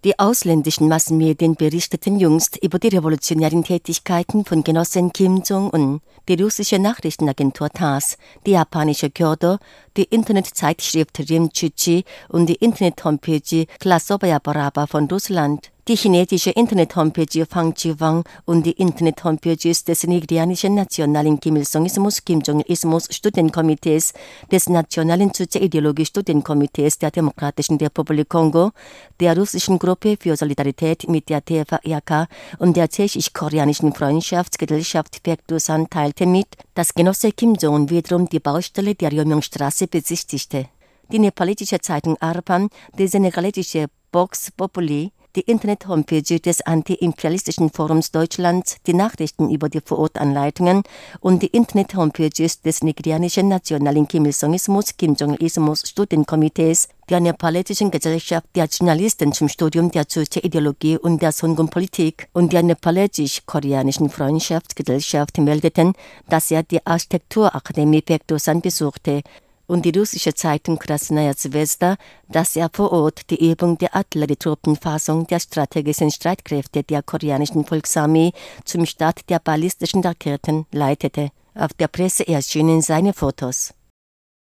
Die ausländischen Massenmedien berichteten jüngst über die revolutionären Tätigkeiten von Genossen Kim Jong-un, die russische Nachrichtenagentur TASS, die japanische Kyodo, die Internetzeitschrift Rimchichi und die Internet-Homepage Klasovaya Baraba von Russland, die chinesische Internet-Homepage Fangchi-Wang und die Internet-Homepages des nigerianischen Nationalen Kim-Il-Sungismus, Kim-Jong-Ismus Studienkomitees, des Nationalen Sozialideologie-Studienkomitees der Demokratischen Republik Kongo, der russischen Gruppe für Solidarität mit der TFAK und der tschechisch-koreanischen Freundschaftsgesellschaft Pektusan teilte mit, dass Genosse Kim Jong wiederum die Baustelle der Ryomyong-Straße besichtigte. Die nepalesische Zeitung Arpan, die senegalesische Vox Populi, die Internet-Homepage des Anti-Imperialistischen Forums Deutschlands, die Nachrichten über die Vorortanleitungen und die Internet-Homepages des nigerianischen Nationalen Kim-Il-Sungismus, Kim-Jong-Ismus Studienkomitees, der nepalesischen Gesellschaft der Journalisten zum Studium der Sozialideologie und der Songun-Politik und der nepalesisch-koreanischen Freundschaftsgesellschaft meldeten, dass er die Architekturakademie Pektusan besuchte, und die russische Zeitung Krasnaya Zvezda, dass er vor Ort die Übung der Artillerietruppenfassung der strategischen Streitkräfte der koreanischen Volksarmee zum Start der ballistischen Raketen leitete. Auf der Presse erschienen seine Fotos.